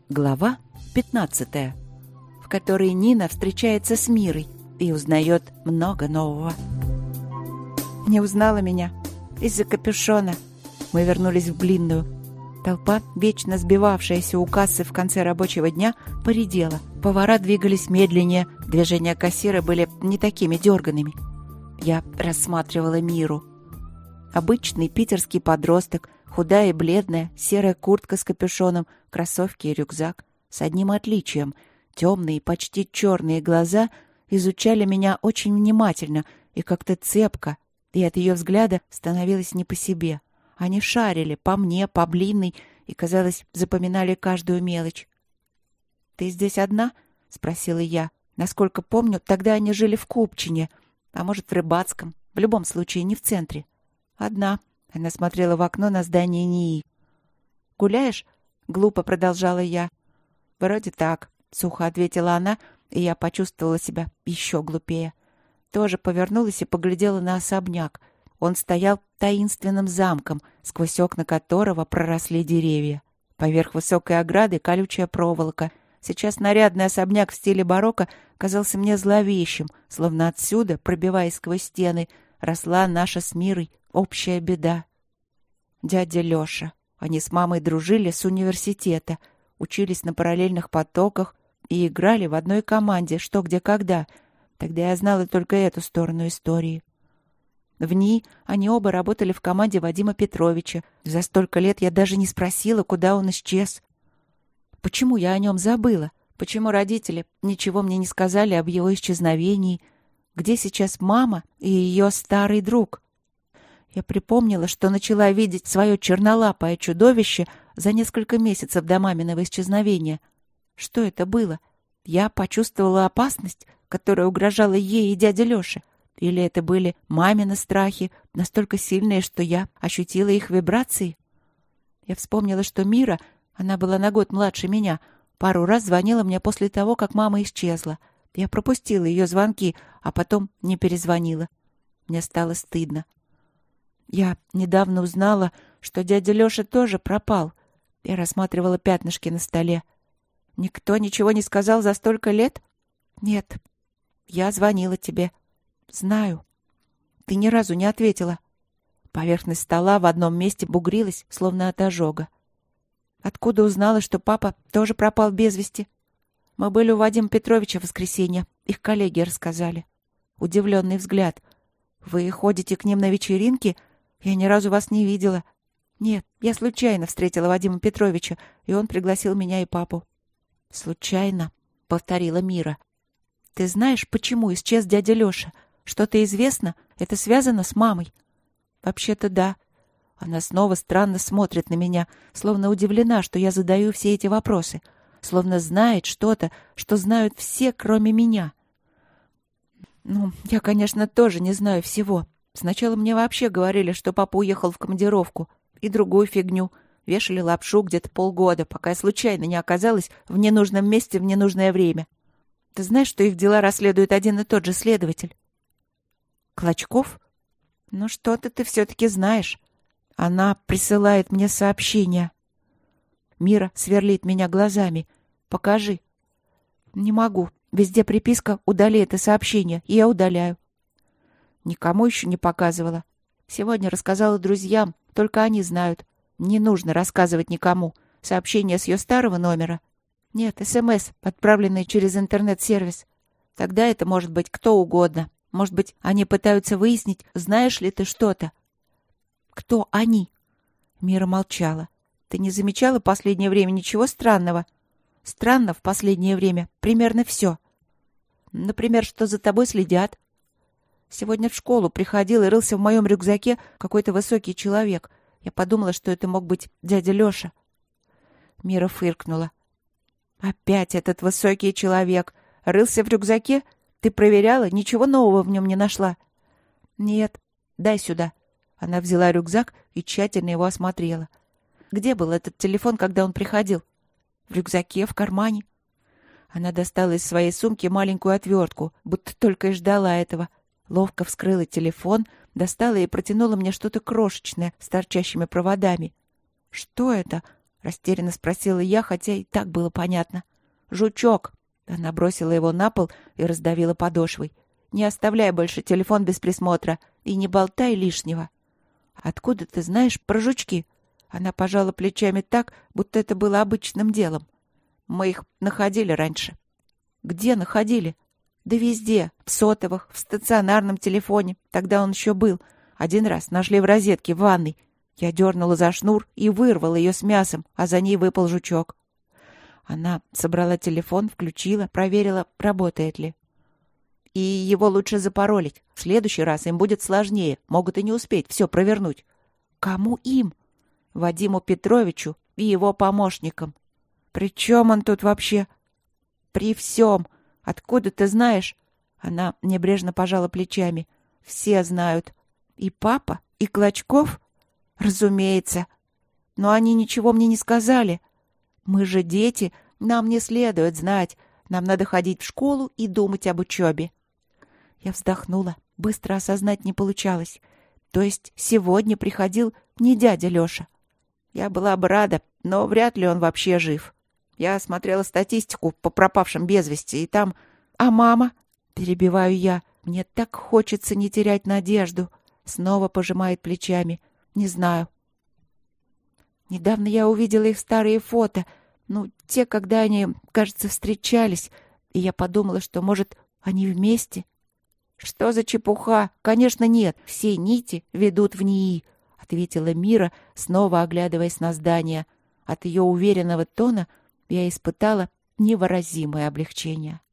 Глава 15, в которой Нина встречается с Мирой и узнает много нового. Не узнала меня из-за капюшона. Мы вернулись в Блинную. Толпа, вечно сбивавшаяся у кассы в конце рабочего дня, поредела. Повара двигались медленнее, движения кассира были не такими дерганными. Я рассматривала Миру. Обычный питерский подросток, худая и бледная, серая куртка с капюшоном, кроссовки и рюкзак. С одним отличием. Темные, почти черные глаза изучали меня очень внимательно и как-то цепко, и от ее взгляда становилось не по себе. Они шарили по мне, по Блинной, и, казалось, запоминали каждую мелочь. «Ты здесь одна?» — спросила я. Насколько помню, тогда они жили в Купчине, а может, в Рыбацком. В любом случае, не в центре. «Одна». Она смотрела в окно на здание НИИ. «Гуляешь?» — глупо продолжала я. «Вроде так», — сухо ответила она, и я почувствовала себя еще глупее. Тоже повернулась и поглядела на особняк. Он стоял таинственным замком, сквозь окна которого проросли деревья. Поверх высокой ограды колючая проволока. Сейчас нарядный особняк в стиле барокко казался мне зловещим, словно отсюда, пробиваясь сквозь стены, росла наша с Мирой общая беда. Дядя Лёша. Они с мамой дружили с университета, учились на параллельных потоках и играли в одной команде «Что, где, когда». Тогда я знала только эту сторону истории. В ней они оба работали в команде Вадима Петровича. За столько лет я даже не спросила, куда он исчез. Почему я о нем забыла? Почему родители ничего мне не сказали об его исчезновении? Где сейчас мама и ее старый друг? Я припомнила, что начала видеть свое чернолапое чудовище за несколько месяцев до маминого исчезновения. Что это было? Я почувствовала опасность, которая угрожала ей и дяде Лёше. Или это были мамины страхи, настолько сильные, что я ощутила их вибрации? Я вспомнила, что Мира, она была на год младше меня, пару раз звонила мне после того, как мама исчезла. Я пропустила ее звонки, а потом не перезвонила. Мне стало стыдно. Я недавно узнала, что дядя Лёша тоже пропал. Я рассматривала пятнышки на столе. Никто ничего не сказал за столько лет? Нет. Я звонила тебе. Знаю. Ты ни разу не ответила. Поверхность стола в одном месте бугрилась, словно от ожога. Откуда узнала, что папа тоже пропал без вести? Мы были у Вадима Петровича в воскресенье. Их коллеги рассказали. Удивленный взгляд. Вы ходите к ним на вечеринки? Я ни разу вас не видела. Нет, я случайно встретила Вадима Петровича, и он пригласил меня и папу. Случайно, повторила Мира. Ты знаешь, почему исчез дядя Лёша? Что-то известно? Это связано с мамой? Вообще-то да. Она снова странно смотрит на меня, словно удивлена, что я задаю все эти вопросы, словно знает что-то, что знают все, кроме меня. Ну, я, конечно, тоже не знаю всего. Сначала мне вообще говорили, что папа уехал в командировку, и другую фигню. Вешали лапшу где-то полгода, пока я случайно не оказалась в ненужном месте в ненужное время. Ты знаешь, что их дела расследует один и тот же следователь? Клочков? Ну, что-то ты все-таки знаешь. Она присылает мне сообщение. Мира сверлит меня глазами. Покажи. Не могу. Везде приписка «Удали это сообщение», и я удаляю. Никому еще не показывала. Сегодня рассказала друзьям, только они знают. Не нужно рассказывать никому. Сообщение с ее старого номера. Нет, СМС, отправленный через интернет-сервис. Тогда это может быть кто угодно. Может быть, они пытаются выяснить, знаешь ли ты что-то. Кто они? Мира молчала. Ты не замечала в последнее время ничего странного? Странно в последнее время примерно все. Например, что за тобой следят. Сегодня в школу приходил и рылся в моем рюкзаке какой-то высокий человек. Я подумала, что это мог быть дядя Лёша. Мира фыркнула. Опять этот высокий человек. Рылся в рюкзаке? Ты проверяла? Ничего нового в нем не нашла? Нет. Дай сюда. Она взяла рюкзак и тщательно его осмотрела. Где был этот телефон, когда он приходил? В рюкзаке, в кармане. Она достала из своей сумки маленькую отвертку, будто только и ждала этого. Ловко вскрыла телефон, достала и протянула мне что-то крошечное с торчащими проводами. Что это? Растерянно спросила я, хотя и так было понятно. «Жучок!» Она бросила его на пол и раздавила подошвой. «Не оставляй больше телефон без присмотра и не болтай лишнего». «Откуда ты знаешь про жучки?» Она пожала плечами так, будто это было обычным делом. «Мы их находили раньше». «Где находили?» «Да везде. В сотовых, в стационарном телефоне. Тогда он еще был. Один раз нашли в розетке в ванной. Я дернула за шнур и вырвала ее с мясом, а за ней выпал жучок». Она собрала телефон, включила, проверила, работает ли. «И его лучше запаролить. В следующий раз им будет сложнее. Могут и не успеть все провернуть». «Кому им?» «Вадиму Петровичу и его помощникам». «При чем он тут вообще?» «При всем. Откуда ты знаешь?» Она небрежно пожала плечами. «Все знают. И папа, и Клочков?» «Разумеется. Но они ничего мне не сказали. Мы же дети, нам не следует знать. Нам надо ходить в школу и думать об учебе». Я вздохнула. Быстро осознать не получалось. То есть сегодня приходил не дядя Лёша. Я была бы рада, но вряд ли он вообще жив. Я смотрела статистику по пропавшим без вести, и там... «А мама?» — перебиваю я. «Мне так хочется не терять надежду». Снова пожимает плечами. «Не знаю». Недавно я увидела их старые фото. Те, когда они, кажется, встречались. И я подумала, что, может, они вместе. «Что за чепуха? Конечно, нет. Все нити ведут в НИИ», — ответила Мира, снова оглядываясь на здание. От ее уверенного тона я испытала невыразимое облегчение.